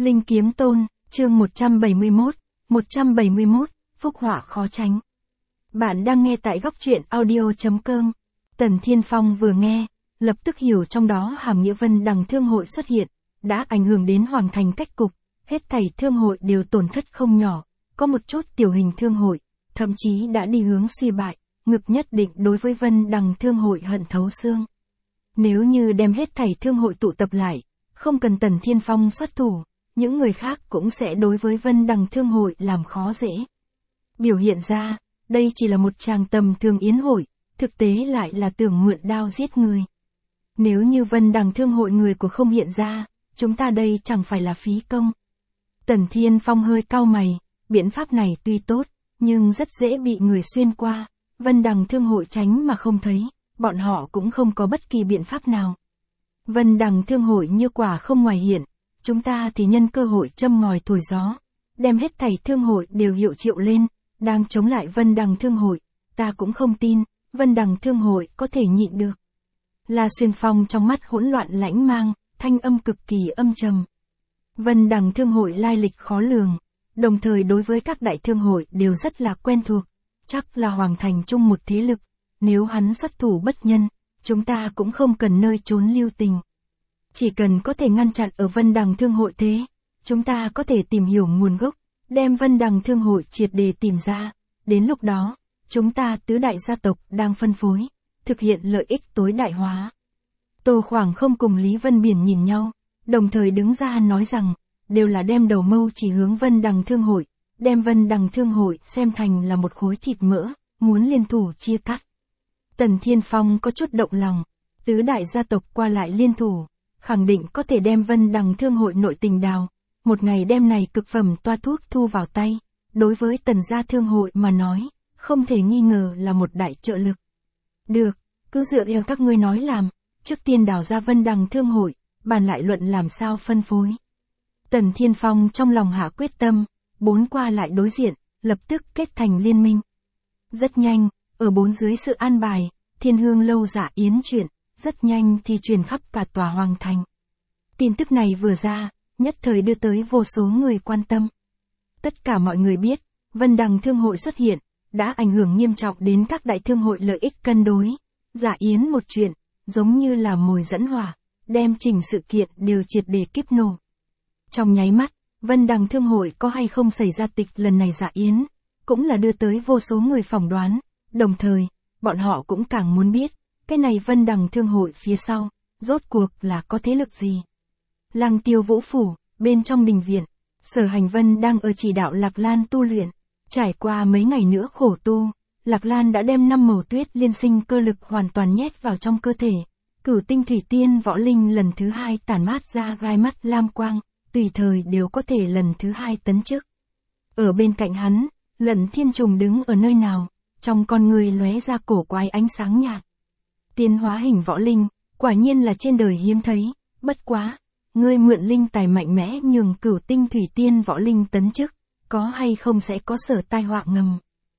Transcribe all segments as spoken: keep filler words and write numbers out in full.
Linh Kiếm Tôn, chương một trăm bảy mươi mốt, một trăm bảy mươi mốt, phúc họa khó tránh. Bạn đang nghe tại góc truyện audio.com. Tần Thiên Phong vừa nghe, lập tức hiểu trong đó hàm nghĩa Vân Đằng Thương hội xuất hiện, đã ảnh hưởng đến Hoàng Thành cách cục, hết thảy thương hội đều tổn thất không nhỏ, có một chút tiểu hình thương hội, thậm chí đã đi hướng suy bại, ngực nhất định đối với Vân Đằng Thương hội hận thấu xương. Nếu như đem hết thảy thương hội tụ tập lại, không cần Tần Thiên Phong xuất thủ, những người khác cũng sẽ đối với Vân Đằng Thương hội làm khó dễ. Biểu hiện ra, đây chỉ là một tràng tầm thường yến hội, thực tế lại là tưởng mượn đao giết người. Nếu như Vân Đằng Thương hội người của không hiện ra, chúng ta đây chẳng phải là phí công. Tần Thiên Phong hơi cau mày, biện pháp này tuy tốt, nhưng rất dễ bị người xuyên qua, Vân Đằng Thương hội tránh mà không thấy, bọn họ cũng không có bất kỳ biện pháp nào. Vân Đằng Thương hội như quả không ngoài hiện, chúng ta thì nhân cơ hội châm ngòi thổi gió, đem hết thảy thương hội đều hiệu triệu lên, đang chống lại Vân Đằng Thương hội, ta cũng không tin, Vân Đằng Thương hội có thể nhịn được. La Xuyên Phong trong mắt hỗn loạn lãnh mang, thanh âm cực kỳ âm trầm. Vân Đằng Thương hội lai lịch khó lường, đồng thời đối với các đại thương hội đều rất là quen thuộc, chắc là Hoàng Thành chung một thế lực, nếu hắn xuất thủ bất nhân, chúng ta cũng không cần nơi trốn lưu tình. Chỉ cần có thể ngăn chặn ở Vân Đằng Thương hội thế, chúng ta có thể tìm hiểu nguồn gốc, đem Vân Đằng Thương hội triệt để tìm ra, đến lúc đó, chúng ta tứ đại gia tộc đang phân phối, thực hiện lợi ích tối đại hóa. Tô Khoảng không cùng Lý Vân Biển nhìn nhau, đồng thời đứng ra nói rằng, đều là đem đầu mâu chỉ hướng Vân Đằng Thương hội, đem Vân Đằng Thương hội xem thành là một khối thịt mỡ, muốn liên thủ chia cắt. Tần Thiên Phong có chút động lòng, tứ đại gia tộc qua lại liên thủ, khẳng định có thể đem Vân Đằng Thương hội nội tình đào, một ngày đem này cực phẩm toa thuốc thu vào tay, đối với Tần gia thương hội mà nói, không thể nghi ngờ là một đại trợ lực. Được, cứ dựa theo các ngươi nói làm, trước tiên đào ra Vân Đằng Thương hội, bàn lại luận làm sao phân phối. Tần Thiên Phong trong lòng hạ quyết tâm, bốn qua lại đối diện, lập tức kết thành liên minh. Rất nhanh, ở bốn dưới sự an bài, Thiên Hương lâu giả yến chuyện, rất nhanh thì truyền khắp cả tòa Hoàng Thành. Tin tức này vừa ra, nhất thời đưa tới vô số người quan tâm. Tất cả mọi người biết, Vân Đằng Thương hội xuất hiện, đã ảnh hưởng nghiêm trọng đến các đại thương hội lợi ích cân đối. Giả yến một chuyện, giống như là mồi dẫn hỏa, đem chỉnh sự kiện đều triệt để kiếp nổ. Trong nháy mắt, Vân Đằng Thương hội có hay không xảy ra tịch lần này giả yến, cũng là đưa tới vô số người phỏng đoán, đồng thời, bọn họ cũng càng muốn biết, cái này Vân Đằng Thương hội phía sau, rốt cuộc là có thế lực gì. Lăng Tiêu Vũ phủ, bên trong đình viện, Sở Hành Vân đang ở chỉ đạo Lạc Lan tu luyện, trải qua mấy ngày nữa khổ tu, Lạc Lan đã đem năm màu tuyết liên sinh cơ lực hoàn toàn nhét vào trong cơ thể, Cửu Tinh Thủy Tiên Võ Linh lần thứ hai tản mát ra gai mắt lam quang, tùy thời đều có thể lần thứ hai tấn chức. Ở bên cạnh hắn, Lận Thiên Trùng đứng ở nơi nào, trong con người lóe ra cổ quái ánh sáng nhạt. Tiến hóa hình võ linh, quả nhiên là trên đời hiếm thấy, bất quá, ngươi mượn linh tài mạnh mẽ nhường Cửu Tinh Thủy Tiên Võ Linh tấn chức, có hay không sẽ có sở tai họa ngầm.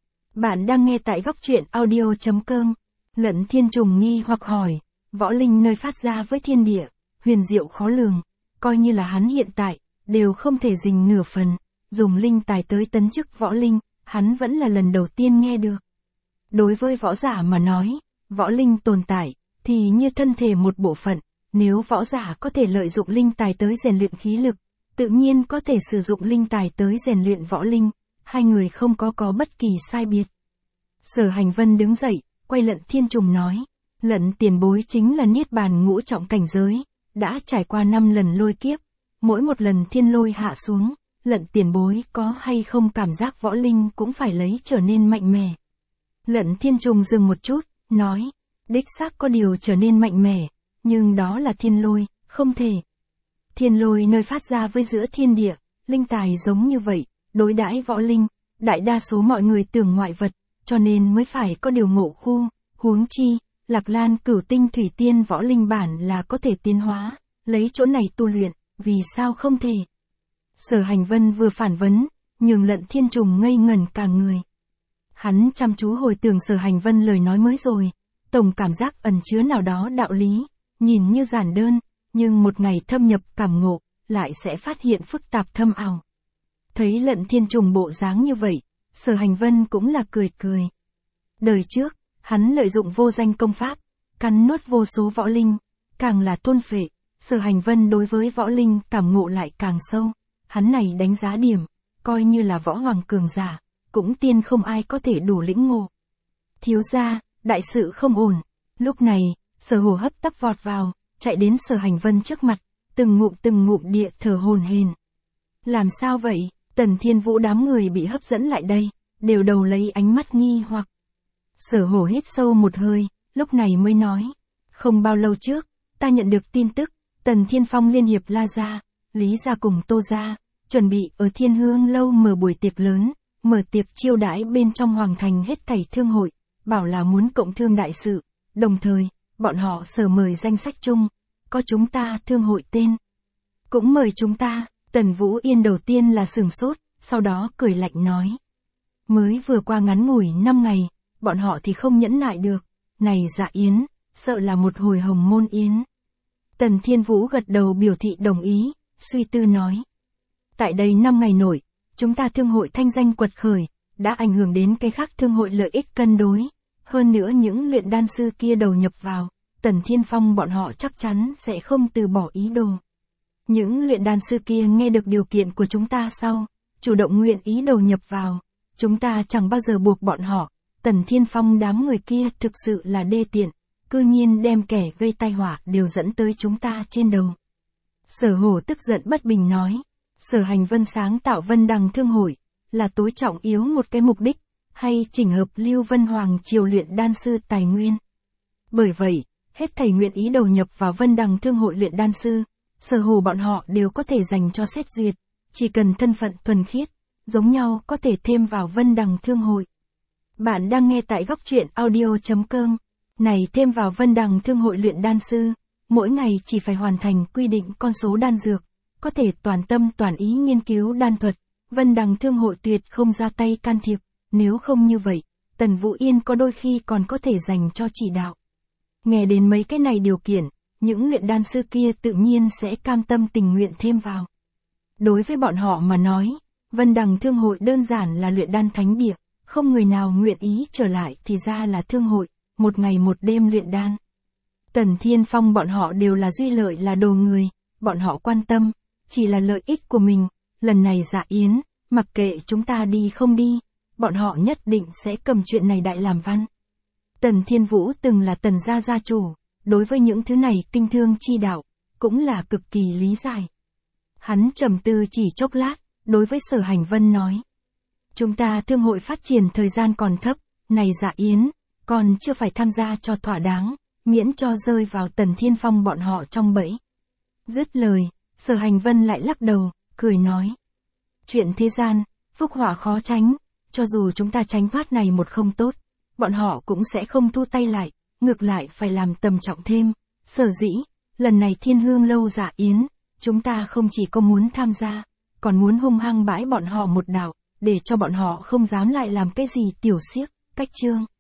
Bạn đang nghe tại góc truyện audio.com. Lận Thiên Trùng nghi hoặc hỏi, võ linh nơi phát ra với thiên địa, huyền diệu khó lường, coi như là hắn hiện tại, đều không thể dình nửa phần, dùng linh tài tới tấn chức võ linh, hắn vẫn là lần đầu tiên nghe được. Đối với võ giả mà nói, võ linh tồn tại, thì như thân thể một bộ phận, nếu võ giả có thể lợi dụng linh tài tới rèn luyện khí lực, tự nhiên có thể sử dụng linh tài tới rèn luyện võ linh, hai người không có có bất kỳ sai biệt. Sở Hành Vân đứng dậy, quay Lận Thiên Trùng nói, Lận tiền bối chính là niết bàn ngũ trọng cảnh giới, đã trải qua năm lần lôi kiếp, mỗi một lần thiên lôi hạ xuống, Lận tiền bối có hay không cảm giác võ linh cũng phải lấy trở nên mạnh mẽ. Lận Thiên Trùng dừng một chút, nói, đích xác có điều trở nên mạnh mẽ, nhưng đó là thiên lôi, không thể. Thiên lôi nơi phát ra với giữa thiên địa, linh tài giống như vậy, đối đãi võ linh, đại đa số mọi người tưởng ngoại vật, cho nên mới phải có điều ngộ khu, huống chi, Lạc Lan Cửu Tinh Thủy Tiên Võ Linh bản là có thể tiến hóa, lấy chỗ này tu luyện, vì sao không thể. Sở Hành Vân vừa phản vấn, nhường Lận Thiên Trùng ngây ngẩn cả người. Hắn chăm chú hồi tưởng Sở Hành Vân lời nói mới rồi, tổng cảm giác ẩn chứa nào đó đạo lý, nhìn như giản đơn, nhưng một ngày thâm nhập cảm ngộ, lại sẽ phát hiện phức tạp thâm ảo. Thấy Lận Thiên Trùng bộ dáng như vậy, Sở Hành Vân cũng là cười cười. Đời trước, hắn lợi dụng vô danh công pháp, cắn nuốt vô số võ linh, càng là thôn phệ, Sở Hành Vân đối với võ linh cảm ngộ lại càng sâu, hắn này đánh giá điểm, coi như là võ hoàng cường giả, cũng tiên không ai có thể đủ lĩnh ngộ. Thiếu gia, đại sự không ổn. Lúc này, Sở Hổ hấp tấp vọt vào, chạy đến Sở Hành Vân trước mặt, từng ngụm từng ngụm địa thở hổn hển. Làm sao vậy? Tần Thiên Vũ đám người bị hấp dẫn lại đây, đều đầu lấy ánh mắt nghi hoặc. Sở Hổ hít sâu một hơi, lúc này mới nói, không bao lâu trước, ta nhận được tin tức, Tần Thiên Phong liên hiệp La gia, Lý gia cùng Tô gia, chuẩn bị ở Thiên Hương lâu mở buổi tiệc lớn, mở tiệc chiêu đãi bên trong hoàng thành hết thảy thương hội, bảo là muốn cộng thương đại sự, đồng thời, bọn họ sở mời danh sách chung, có chúng ta thương hội tên. Cũng mời chúng ta. Tần Vũ Yên đầu tiên là sửng sốt, sau đó cười lạnh nói. Mới vừa qua ngắn ngủi năm ngày, bọn họ thì không nhẫn nại được, này dạ yến, sợ là một hồi hồng môn yến. Tần Thiên Vũ gật đầu biểu thị đồng ý, suy tư nói. Tại đây năm ngày nổi, chúng ta thương hội thanh danh quật khởi, đã ảnh hưởng đến cái khác thương hội lợi ích cân đối. Hơn nữa những luyện đan sư kia đầu nhập vào, Tần Thiên Phong bọn họ chắc chắn sẽ không từ bỏ ý đồ. Những luyện đan sư kia nghe được điều kiện của chúng ta sau, chủ động nguyện ý đầu nhập vào, chúng ta chẳng bao giờ buộc bọn họ, Tần Thiên Phong đám người kia thực sự là đê tiện, cư nhiên đem kẻ gây tai họa đều dẫn tới chúng ta trên đầu. Sở Hổ tức giận bất bình nói, Sở Hành Vân sáng tạo Vân Đằng Thương hội, là tối trọng yếu một cái mục đích, hay chỉnh hợp Lưu Vân Hoàng triều luyện đan sư tài nguyên. Bởi vậy, hết thảy nguyện ý đầu nhập vào Vân Đằng Thương hội luyện đan sư, Sở Hổ bọn họ đều có thể dành cho xét duyệt, chỉ cần thân phận thuần khiết, giống nhau có thể thêm vào Vân Đằng Thương hội. Bạn đang nghe tại góc truyện audio chấm com, này thêm vào Vân Đằng Thương hội luyện đan sư, mỗi ngày chỉ phải hoàn thành quy định con số đan dược, có thể toàn tâm toàn ý nghiên cứu đan thuật, Vân Đằng Thương hội tuyệt không ra tay can thiệp, nếu không như vậy, Tần Vũ Yên có đôi khi còn có thể dành cho chỉ đạo. Nghe đến mấy cái này điều kiện, những luyện đan sư kia tự nhiên sẽ cam tâm tình nguyện thêm vào. Đối với bọn họ mà nói, Vân Đằng Thương hội đơn giản là luyện đan thánh địa, không người nào nguyện ý trở lại thì ra là thương hội, một ngày một đêm luyện đan. Tần Thiên Phong bọn họ đều là duy lợi là đồ người, bọn họ quan tâm, chỉ là lợi ích của mình, lần này dạ yến, mặc kệ chúng ta đi không đi, bọn họ nhất định sẽ cầm chuyện này đại làm văn. Tần Thiên Vũ từng là Tần gia gia chủ, đối với những thứ này kinh thương chi đạo, cũng là cực kỳ lý giải. Hắn trầm tư chỉ chốc lát, đối với Sở Hành Vân nói. Chúng ta thương hội phát triển thời gian còn thấp, này dạ yến, còn chưa phải tham gia cho thỏa đáng, miễn cho rơi vào Tần Thiên Phong bọn họ trong bẫy. Dứt lời, Sở Hành Vân lại lắc đầu, cười nói. Chuyện thế gian, phúc họa khó tránh, cho dù chúng ta tránh thoát này một không tốt, bọn họ cũng sẽ không thu tay lại, ngược lại phải làm tầm trọng thêm. Sở dĩ, lần này Thiên Hương lâu dạ yến, chúng ta không chỉ có muốn tham gia, còn muốn hung hăng bãi bọn họ một đạo, để cho bọn họ không dám lại làm cái gì tiểu xiếc, cách chương.